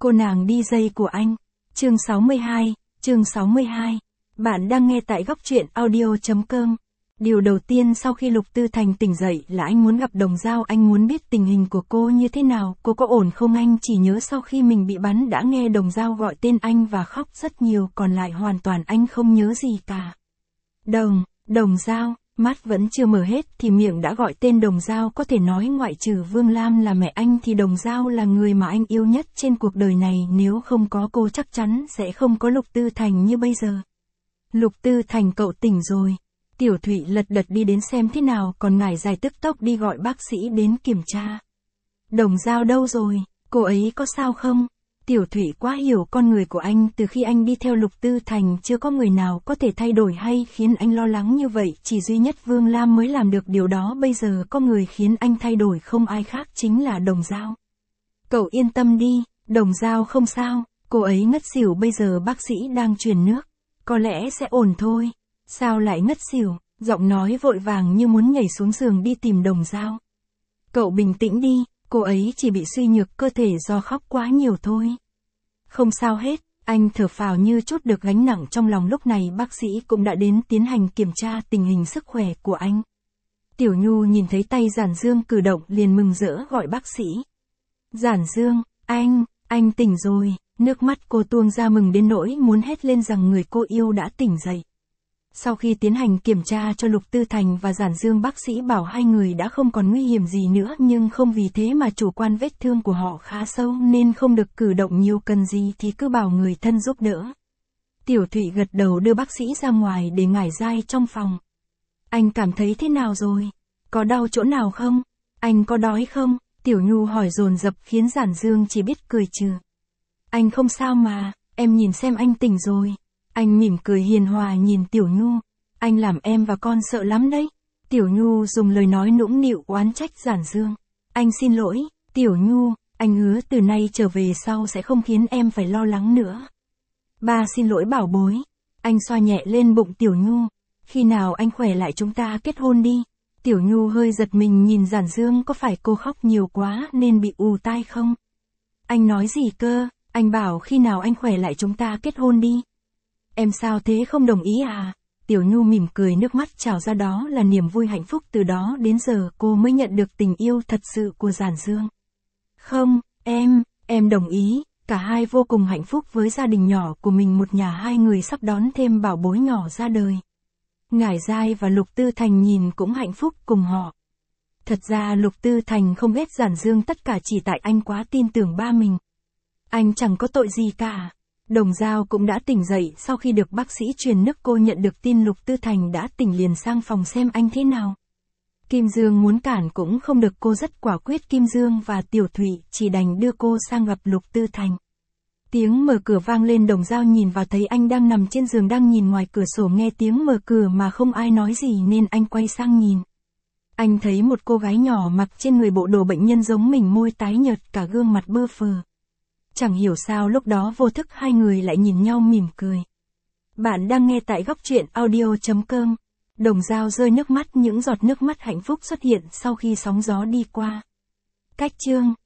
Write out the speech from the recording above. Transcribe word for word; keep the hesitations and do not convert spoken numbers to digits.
Cô nàng đi dây của anh. Chương sáu mươi hai, chương sáu mươi hai. Bạn đang nghe tại góc truyện audio chấm com. Điều đầu tiên sau khi Lục Tư Thành tỉnh dậy là anh muốn gặp Đồng Dao, anh muốn biết tình hình của cô như thế nào, cô có ổn không. Anh chỉ nhớ sau khi mình bị bắn đã nghe Đồng Dao gọi tên anh và khóc rất nhiều, còn lại hoàn toàn anh không nhớ gì cả. Đồng, Đồng Dao, mắt vẫn chưa mở hết thì miệng đã gọi tên Đồng Dao, có thể nói ngoại trừ Vương Lam là mẹ anh thì Đồng Dao là người mà anh yêu nhất trên cuộc đời này, nếu không có cô chắc chắn sẽ không có Lục Tư Thành như bây giờ. Lục Tư Thành, cậu tỉnh rồi. Tiểu Thụy lật đật đi đến xem thế nào, còn ngải dài tức tốc đi gọi bác sĩ đến kiểm tra. Đồng Dao đâu rồi, cô ấy có sao không? Tiểu Thụy quá hiểu con người của anh, từ khi anh đi theo Lục Tư Thành chưa có người nào có thể thay đổi hay khiến anh lo lắng như vậy, chỉ duy nhất Vương Lam mới làm được điều đó. Bây giờ có người khiến anh thay đổi không ai khác chính là Đồng Dao. Cậu yên tâm đi, Đồng Dao không sao, cô ấy ngất xỉu, bây giờ bác sĩ đang truyền nước, có lẽ sẽ ổn thôi. Sao lại ngất xỉu? Giọng nói vội vàng như muốn nhảy xuống giường đi tìm Đồng Dao. Cậu bình tĩnh đi, cô ấy chỉ bị suy nhược cơ thể do khóc quá nhiều thôi. Không sao hết, anh thở phào như chút được gánh nặng trong lòng. Lúc này bác sĩ cũng đã đến tiến hành kiểm tra tình hình sức khỏe của anh. Tiểu Nhu nhìn thấy tay Giản Dương cử động liền mừng rỡ gọi bác sĩ. Giản Dương, anh, anh tỉnh rồi. Nước mắt cô tuôn ra mừng đến nỗi muốn hét lên rằng người cô yêu đã tỉnh dậy. Sau khi tiến hành kiểm tra cho Lục Tư Thành và Giản Dương, bác sĩ bảo hai người đã không còn nguy hiểm gì nữa, nhưng không vì thế mà chủ quan, vết thương của họ khá sâu nên không được cử động nhiều, cần gì thì cứ bảo người thân giúp đỡ. Tiểu Thụy gật đầu đưa bác sĩ ra ngoài để ngải dai trong phòng. Anh cảm thấy thế nào rồi? Có đau chỗ nào không? Anh có đói không? Tiểu Nhu hỏi dồn dập khiến Giản Dương chỉ biết cười trừ. Anh không sao mà, em nhìn xem anh tỉnh rồi. Anh mỉm cười hiền hòa nhìn Tiểu Nhu. Anh làm em và con sợ lắm đấy. Tiểu Nhu dùng lời nói nũng nịu oán trách Giản Dương. Anh xin lỗi, Tiểu Nhu, anh hứa từ nay trở về sau sẽ không khiến em phải lo lắng nữa. Ba xin lỗi bảo bối. Anh xoa nhẹ lên bụng Tiểu Nhu. Khi nào anh khỏe lại chúng ta kết hôn đi. Tiểu Nhu hơi giật mình nhìn Giản Dương, có phải cô khóc nhiều quá nên bị ù tai không? Anh nói gì cơ? Anh bảo khi nào anh khỏe lại chúng ta kết hôn đi. Em sao thế, không đồng ý à? Tiểu Nhu mỉm cười, nước mắt trào ra, đó là niềm vui hạnh phúc, từ đó đến giờ cô mới nhận được tình yêu thật sự của Giản Dương. Không, em, em đồng ý, cả hai vô cùng hạnh phúc với gia đình nhỏ của mình, một nhà hai người sắp đón thêm bảo bối nhỏ ra đời. Ngải Giai và Lục Tư Thành nhìn cũng hạnh phúc cùng họ. Thật ra Lục Tư Thành không ghét Giản Dương, tất cả chỉ tại anh quá tin tưởng ba mình. Anh chẳng có tội gì cả. Đồng Dao cũng đã tỉnh dậy, sau khi được bác sĩ truyền nước cô nhận được tin Lục Tư Thành đã tỉnh liền sang phòng xem anh thế nào. Kim Dương muốn cản cũng không được, cô rất quả quyết. Kim Dương và Tiểu Thụy chỉ đành đưa cô sang gặp Lục Tư Thành. Tiếng mở cửa vang lên, Đồng Dao nhìn vào thấy anh đang nằm trên giường đang nhìn ngoài cửa sổ, nghe tiếng mở cửa mà không ai nói gì nên anh quay sang nhìn. Anh thấy một cô gái nhỏ mặc trên người bộ đồ bệnh nhân giống mình, môi tái nhợt, cả gương mặt bơ phờ. Chẳng hiểu sao lúc đó vô thức hai người lại nhìn nhau mỉm cười. Bạn đang nghe tại góc truyện audio chấm com. Đồng Dao rơi nước mắt, những giọt nước mắt hạnh phúc xuất hiện sau khi sóng gió đi qua. Cách chương